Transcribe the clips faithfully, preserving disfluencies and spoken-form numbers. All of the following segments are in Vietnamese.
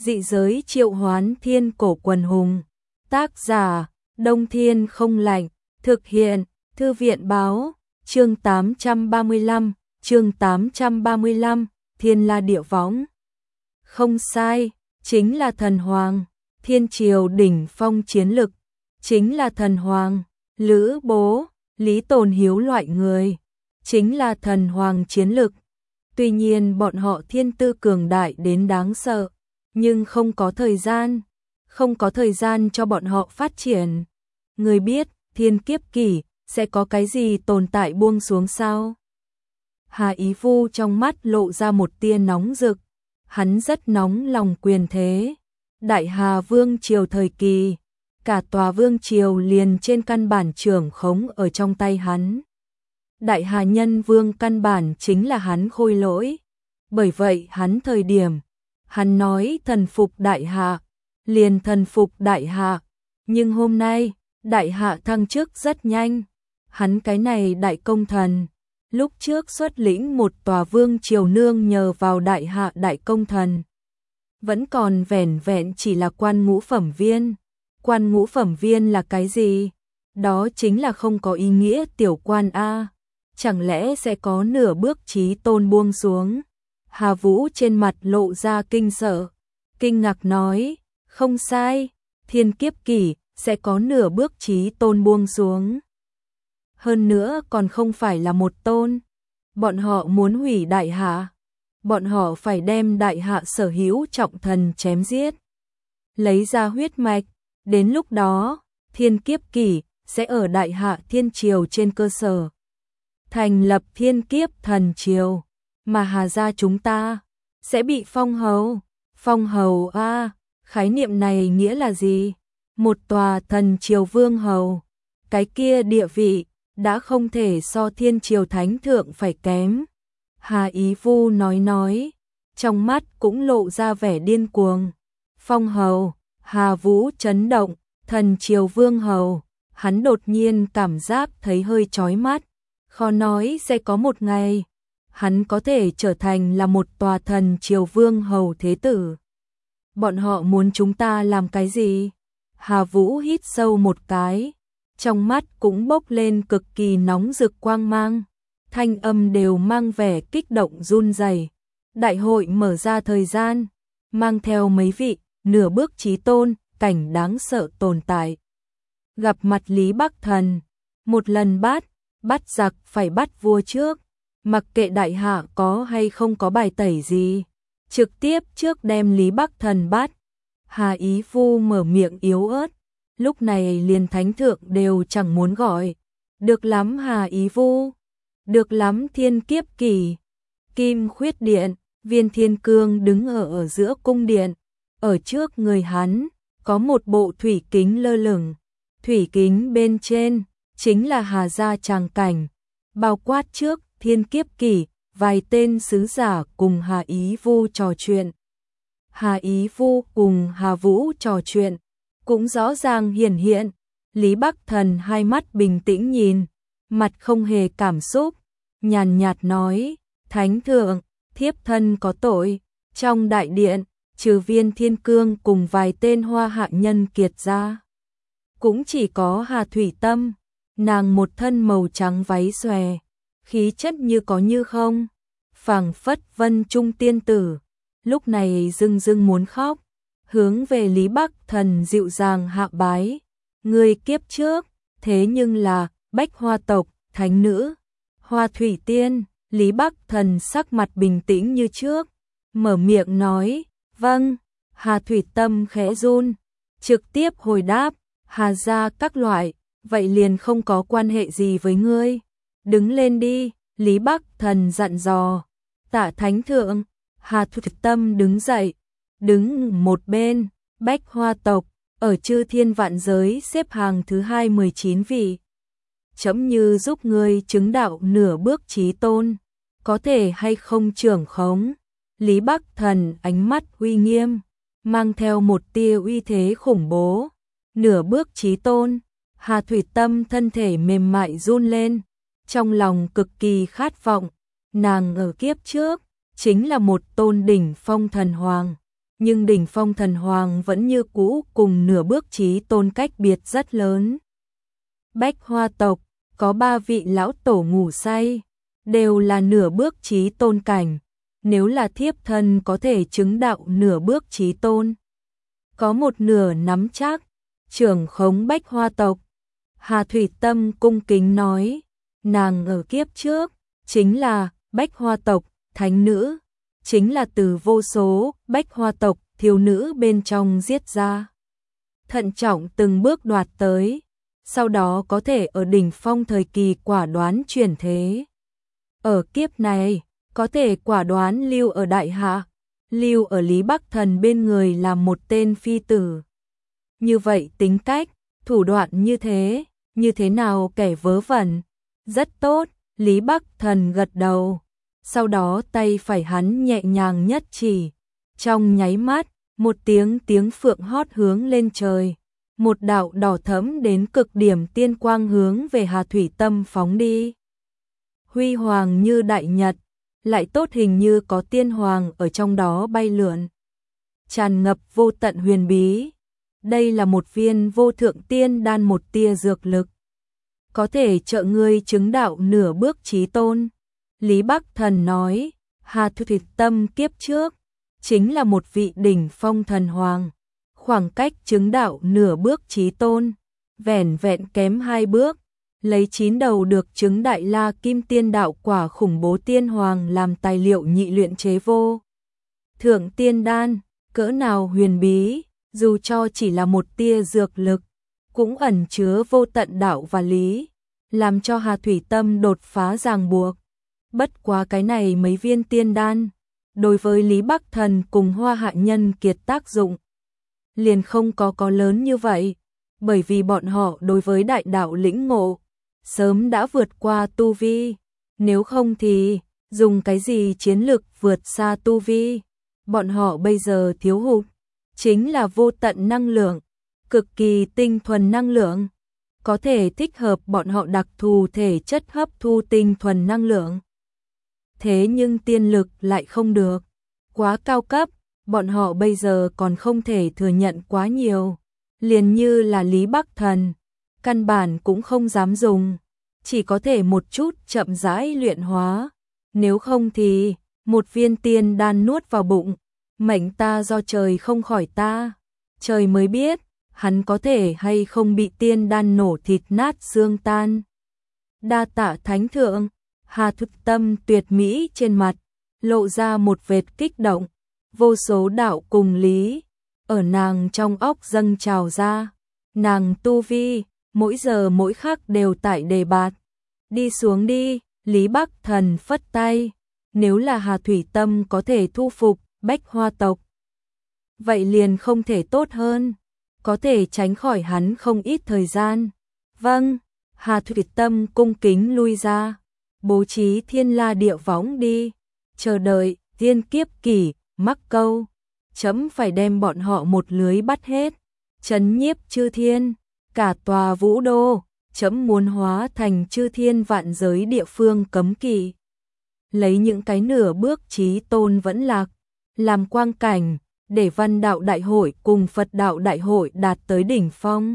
Dị giới triệu hoán thiên cổ quần hùng. Tác giả, Đông Thiên không lạnh. Thực hiện, Thư viện báo. Chương tám trăm ba mươi lăm, chương tám trăm ba mươi lăm, Thiên La Địa Võng. Không sai, chính là thần hoàng, thiên triều đỉnh phong chiến lực, chính là thần hoàng, Lữ Bố, Lý Tồn Hiếu loại người, chính là thần hoàng chiến lực. Tuy nhiên bọn họ thiên tư cường đại đến đáng sợ, nhưng không có thời gian, không có thời gian cho bọn họ phát triển. Người biết, thiên kiếp kỷ sẽ có cái gì tồn tại buông xuống sao? Hà Ý Vu trong mắt lộ ra một tia nóng rực, hắn rất nóng lòng quyền thế. Đại Hà Vương triều thời kỳ, cả tòa vương triều liền trên căn bản trưởng khống ở trong tay hắn. Đại Hà Nhân Vương căn bản chính là hắn khôi lỗi. Bởi vậy hắn thời điểm, hắn nói thần phục Đại Hạ, liền thần phục Đại Hạ. Nhưng hôm nay, Đại Hạ thăng chức rất nhanh. Hắn cái này đại công thần, lúc trước xuất lĩnh một tòa vương triều nương nhờ vào Đại Hạ đại công thần. Vẫn còn vẻn vẹn chỉ là quan ngũ phẩm viên. Quan ngũ phẩm viên là cái gì? Đó chính là không có ý nghĩa tiểu quan A. Chẳng lẽ sẽ có nửa bước chí tôn buông xuống? Hà Vũ trên mặt lộ ra kinh sợ, kinh ngạc nói, không sai, thiên kiếp kỷ sẽ có nửa bước chí tôn buông xuống. Hơn nữa còn không phải là một tôn. Bọn họ muốn hủy Đại Hạ. Bọn họ phải đem Đại Hạ sở hữu trọng thần chém giết. Lấy ra huyết mạch. Đến lúc đó, thiên kiếp kỷ sẽ ở Đại Hạ thiên triều trên cơ sở thành lập thiên kiếp thần triều. Mà Hà gia chúng ta sẽ bị phong hầu. Phong hầu a, khái niệm này nghĩa là gì? Một tòa thần triều vương hầu. Cái kia địa vị đã không thể so thiên triều thánh thượng phải kém. Hà Ý Vu nói nói, trong mắt cũng lộ ra vẻ điên cuồng. Phong hầu, Hà Vũ chấn động, thần triều vương hầu, hắn đột nhiên cảm giác thấy hơi chói mắt, khó nói sẽ có một ngày, hắn có thể trở thành là một tòa thần triều vương hầu thế tử. Bọn họ muốn chúng ta làm cái gì? Hà Vũ hít sâu một cái, trong mắt cũng bốc lên cực kỳ nóng rực quang mang, thanh âm đều mang vẻ kích động run rẩy. Đại hội mở ra thời gian, mang theo mấy vị nửa bước chí tôn, cảnh đáng sợ tồn tại. Gặp mặt Lý Bắc Thần, một lần bắt, bắt giặc phải bắt vua trước, mặc kệ Đại Hạ có hay không có bài tẩy gì, trực tiếp trước đem Lý Bắc Thần bắt. Hà Ý Vu mở miệng yếu ớt, lúc này liền thánh thượng đều chẳng muốn gọi. Được lắm Hà Ý Vu, được lắm thiên kiếp kỷ. Kim Khuyết Điện, Viên Thiên Cương đứng ở ở giữa cung điện, ở trước người hắn có một bộ thủy kính lơ lửng, thủy kính bên trên chính là Hà gia tràng cảnh, bao quát trước thiên kiếp kỷ, vài tên sứ giả cùng Hà Ý Vu trò chuyện. Hà Ý Vu cùng Hà Vũ trò chuyện, cũng rõ ràng hiển hiện, Lý Bắc Thần hai mắt bình tĩnh nhìn, mặt không hề cảm xúc, nhàn nhạt nói, thánh thượng, thiếp thân có tội. Trong đại điện, trừ Viên Thiên Cương cùng vài tên hoa hạ nhân kiệt ra, cũng chỉ có Hà Thủy Tâm, nàng một thân màu trắng váy xòe, khí chất như có như không, phảng phất vân trung tiên tử, lúc này rưng rưng muốn khóc, hướng về Lý Bắc Thần dịu dàng hạ bái. Người kiếp trước, thế nhưng là Bách Hoa tộc, thánh nữ, Hoa Thủy Tiên. Lý Bắc Thần sắc mặt bình tĩnh như trước, mở miệng nói, vâng. Hà Thủy Tâm khẽ run, trực tiếp hồi đáp, Hà gia các loại, vậy liền không có quan hệ gì với ngươi. Đứng lên đi, Lý Bắc Thần dặn dò. Tạ thánh thượng. Hà Thủy Tâm đứng dậy, đứng một bên. Bách Hoa tộc ở chư thiên vạn giới xếp hàng thứ hai mươi chín vị. Chấm như giúp ngươi chứng đạo nửa bước chí tôn, có thể hay không trưởng khống? Lý Bắc Thần ánh mắt uy nghiêm, mang theo một tia uy thế khủng bố. Nửa bước chí tôn. Hà Thủy Tâm thân thể mềm mại run lên, trong lòng cực kỳ khát vọng. Nàng ở kiếp trước chính là một tôn đỉnh phong thần hoàng, nhưng đỉnh phong thần hoàng vẫn như cũ cùng nửa bước chí tôn cách biệt rất lớn. Bách Hoa tộc có ba vị lão tổ ngủ say, đều là nửa bước chí tôn cảnh, nếu là thiếp thân có thể chứng đạo nửa bước chí tôn. Có một nửa nắm chắc, trưởng khống Bách Hoa tộc. Hà Thủy Tâm cung kính nói, nàng ở kiếp trước, chính là Bách Hoa tộc, thánh nữ, chính là từ vô số Bách Hoa tộc, thiếu nữ bên trong giết ra. Thận trọng từng bước đoạt tới, sau đó có thể ở đỉnh phong thời kỳ quả đoán chuyển thế. Ở kiếp này, có thể quả đoán lưu ở đại hạ, lưu ở Lý Bắc Thần bên người làm một tên phi tử. Như vậy tính cách, thủ đoạn như thế, như thế nào kẻ vớ vẩn? Rất tốt, Lý Bắc Thần gật đầu. Sau đó tay phải hắn nhẹ nhàng nhất chỉ. Trong nháy mắt, một tiếng tiếng phượng hót hướng lên trời. Một đạo đỏ thẫm đến cực điểm tiên quang hướng về Hà Thủy Tâm phóng đi. Huy hoàng như đại nhật, lại tốt hình như có tiên hoàng ở trong đó bay lượn. Tràn ngập vô tận huyền bí. Đây là một viên vô thượng tiên đan, một tia dược lực. Có thể trợ ngươi chứng đạo nửa bước chí tôn. Lý Bắc Thần nói, Hà Thủy Tâm kiếp trước, chính là một vị đỉnh phong thần hoàng. Khoảng cách chứng đạo nửa bước chí tôn, vẻn vẹn kém hai bước. Lấy chín đầu được chứng đại la kim tiên đạo quả khủng bố tiên hoàng làm tài liệu nhị luyện chế vô thượng tiên đan, cỡ nào huyền bí, dù cho chỉ là một tia dược lực, cũng ẩn chứa vô tận đạo và lý, làm cho Hà Thủy Tâm đột phá ràng buộc. Bất quá cái này mấy viên tiên đan, đối với Lý Bắc Thần cùng Hoa Hạ Nhân Kiệt tác dụng, liền không có có lớn như vậy, bởi vì bọn họ đối với đại đạo lĩnh ngộ, sớm đã vượt qua tu vi, nếu không thì dùng cái gì chiến lực vượt xa tu vi, bọn họ bây giờ thiếu hụt, chính là vô tận năng lượng, cực kỳ tinh thuần năng lượng, có thể thích hợp bọn họ đặc thù thể chất hấp thu tinh thuần năng lượng. Thế nhưng tiên lực lại không được, quá cao cấp, bọn họ bây giờ còn không thể thừa nhận quá nhiều, liền như là Lý Bắc Thần, căn bản cũng không dám dùng, chỉ có thể một chút chậm rãi luyện hóa, nếu không thì một viên tiên đan nuốt vào bụng, mệnh ta do trời không khỏi ta, trời mới biết hắn có thể hay không bị tiên đan nổ thịt nát xương tan. Đa tạ thánh thượng. Hà Thủy Tâm tuyệt mỹ trên mặt lộ ra một vệt kích động, vô số đạo cùng lý ở nàng trong óc dâng trào ra, nàng tu vi mỗi giờ mỗi khắc đều tại đề bạt. Đi xuống đi, Lý Bắc Thần phất tay, nếu là Hà Thủy Tâm có thể thu phục Bách Hoa tộc, vậy liền không thể tốt hơn, có thể tránh khỏi hắn không ít thời gian. Vâng, Hà Thủy Tâm cung kính lui ra, bố trí thiên la địa võng đi, chờ đợi thiên kiếp kỷ mắc câu, chấm phải đem bọn họ một lưới bắt hết, trấn nhiếp chư thiên, cả tòa vũ đô, chấm muốn hóa thành chư thiên vạn giới địa phương cấm kỵ. Lấy những cái nửa bước chí tôn vẫn lạc, làm quang cảnh, để Văn Đạo Đại hội cùng Phật Đạo Đại hội đạt tới đỉnh phong.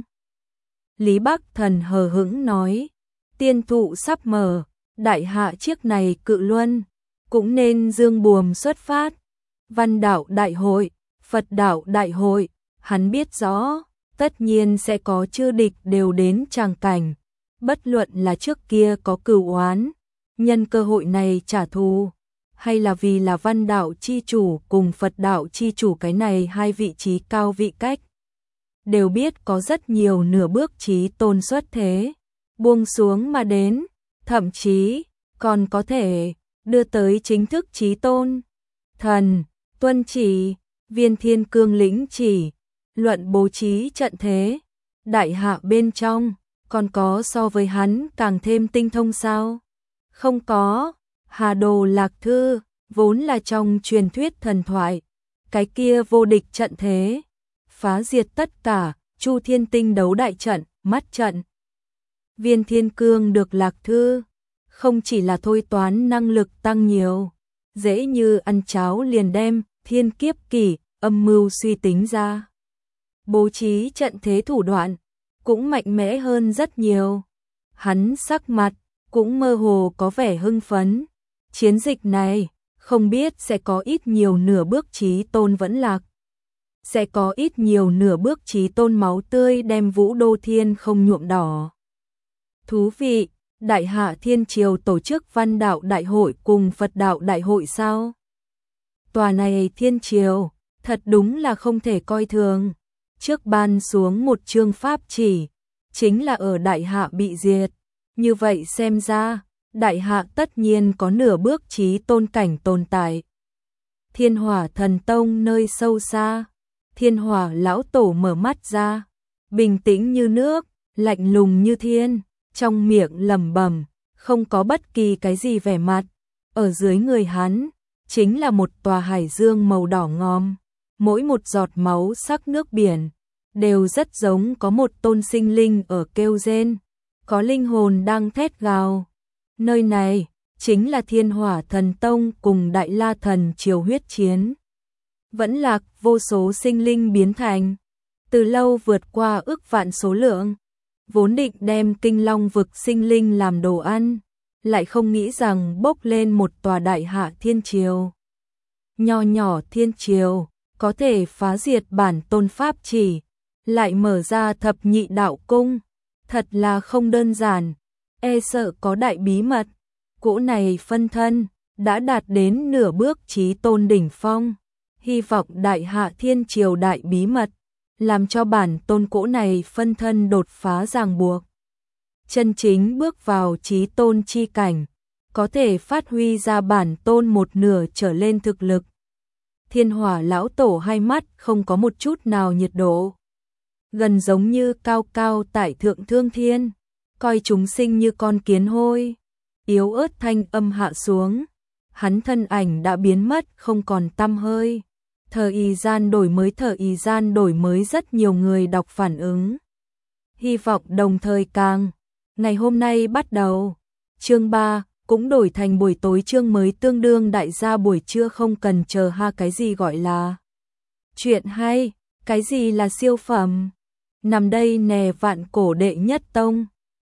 Lý Bắc Thần hờ hững nói, tiên thụ sắp mở, đại hạ chiếc này cự luân, cũng nên dương buồm xuất phát. Văn Đạo Đại hội, Phật Đạo Đại hội, hắn biết rõ, tất nhiên sẽ có chư địch đều đến tràng cảnh, bất luận là trước kia có cừu oán, nhân cơ hội này trả thù, hay là vì là Văn Đạo chi chủ cùng Phật Đạo chi chủ cái này hai vị trí cao vị cách, đều biết có rất nhiều nửa bước chí tôn xuất thế, buông xuống mà đến, thậm chí còn có thể đưa tới chính thức chí tôn. Thần tuân chỉ, Viên Thiên Cương lĩnh chỉ, luận bố trí trận thế, đại hạ bên trong còn có so với hắn càng thêm tinh thông sao? Không có. Hà Đồ Lạc Thư vốn là trong truyền thuyết thần thoại, cái kia vô địch trận thế, phá diệt tất cả, Chu Thiên Tinh đấu đại trận, mắt trận. Viên Thiên Cương được Lạc Thư, không chỉ là thôi toán năng lực tăng nhiều, dễ như ăn cháo liền đem thiên kiếp kỷ âm mưu suy tính ra. Bố trí trận thế thủ đoạn, cũng mạnh mẽ hơn rất nhiều. Hắn sắc mặt, cũng mơ hồ có vẻ hưng phấn. Chiến dịch này, không biết sẽ có ít nhiều nửa bước chí tôn vẫn lạc. Sẽ có ít nhiều nửa bước chí tôn máu tươi đem Vũ Đô Thiên không nhuộm đỏ. Thú vị, Đại Hạ Thiên Triều tổ chức Văn Đạo Đại hội cùng Phật Đạo Đại hội sao? Tòa này Thiên Triều, thật đúng là không thể coi thường. Trước ban xuống một chương pháp chỉ, chính là ở Đại Hạ bị diệt. Như vậy xem ra, Đại Hạ tất nhiên có nửa bước chí tôn cảnh tồn tại. Thiên Hỏa Thần Tông nơi sâu xa, Thiên Hỏa lão tổ mở mắt ra, bình tĩnh như nước, lạnh lùng như thiên, trong miệng lẩm bẩm, không có bất kỳ cái gì vẻ mặt. Ở dưới người hắn, chính là một tòa hải dương màu đỏ ngòm, mỗi một giọt máu sắc nước biển đều rất giống có một tôn sinh linh ở kêu rên, có linh hồn đang thét gào. Nơi này chính là Thiên Hỏa Thần Tông cùng Đại La Thần Triều huyết chiến. Vẫn lạc vô số sinh linh biến thành, từ lâu vượt qua ước vạn số lượng. Vốn định đem Kinh Long vực sinh linh làm đồ ăn, lại không nghĩ rằng bốc lên một tòa Đại Hạ Thiên Triều. Nho nhỏ Thiên Triều, có thể phá diệt bản tôn pháp chỉ, lại mở ra thập nhị đạo cung, thật là không đơn giản, e sợ có đại bí mật. Cỗ này phân thân, đã đạt đến nửa bước chí tôn đỉnh phong, hy vọng Đại Hạ Thiên Triều đại bí mật, làm cho bản tôn cỗ này phân thân đột phá ràng buộc. Chân chính bước vào chí tôn chi cảnh, có thể phát huy ra bản tôn một nửa trở lên thực lực. Thiên Hỏa lão tổ hai mắt không có một chút nào nhiệt độ, gần giống như cao cao tại thượng thương thiên, coi chúng sinh như con kiến hôi. Yếu ớt thanh âm hạ xuống, hắn thân ảnh đã biến mất không còn tăm hơi. Thờ y gian đổi mới thờ y gian đổi mới rất nhiều người đọc phản ứng. Hy vọng đồng thời càng. Ngày hôm nay bắt đầu, chương ba cũng đổi thành buổi tối chương mới tương đương đại gia buổi trưa không cần chờ ha cái gì gọi là chuyện hay, cái gì là siêu phẩm. Nằm đây nè vạn cổ đệ nhất tông.